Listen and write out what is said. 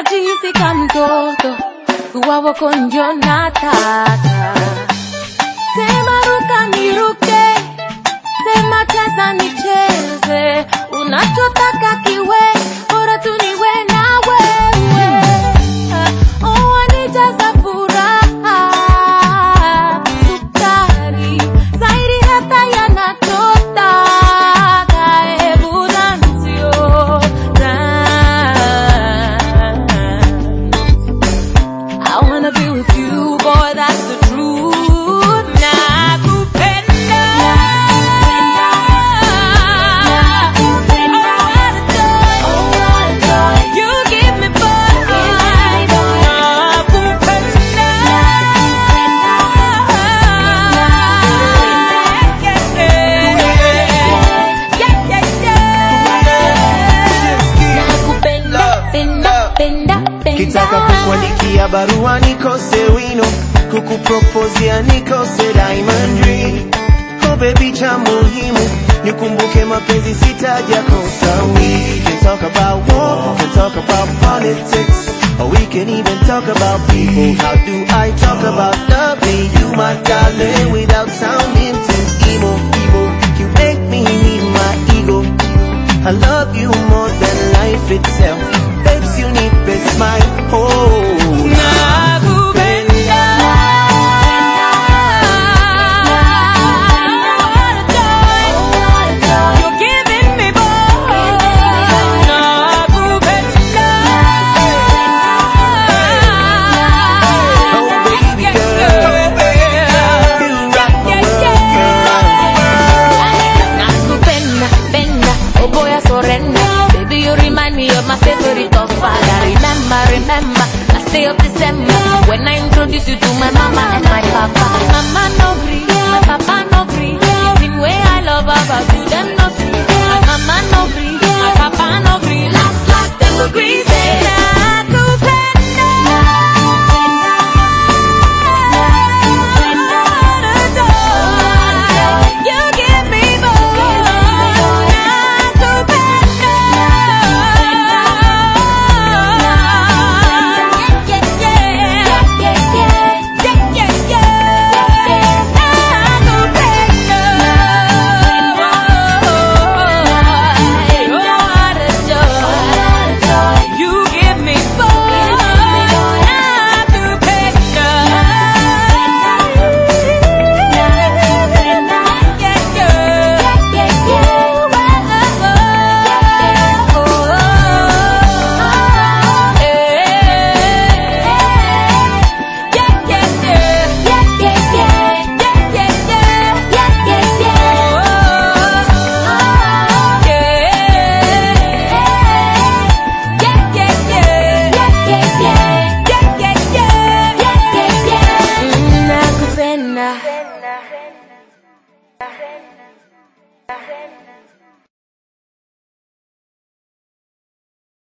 najihisi mtoto kuwa wako ndio nataka. Sema ruka niruke, sema cheza nicheze, unachotaka kiwe, bora tu niwe na wewe. Oh, wanijaza furaha, sukari zaidi hata yanachotaka. Hebu dansio I wanna be with you, boy, that's the truth. Nakupenda, oh what a joy, you give me boy. Nakupenda, nakupenda, kitaka kukuandikia barua nikose wino, kukupropozia nikose diamond ring. Oh baby, cha muhimu nikumbuke mapenzi sitaja kosa. We can talk about war, we can talk about politics, or we can even talk about people. How do I talk about loving you, my darling, without sounding too emo? You make me need my ego. I love you more than life itself. Babes, you need to smile. Oh, nakupenda, what a joy, you're giving me boy. Nakupenda, oh baby girl, you rock my world. nakupenda, penda, oh boy I surrender. Baby, you remind me of my favorite godfather. Remember, last day of December, when I introduced you to my mama and my papa. Mama no gree, my papa no gree. Even way I love about you, them no see. My mama no gree, my papa no gree. Last, them agree.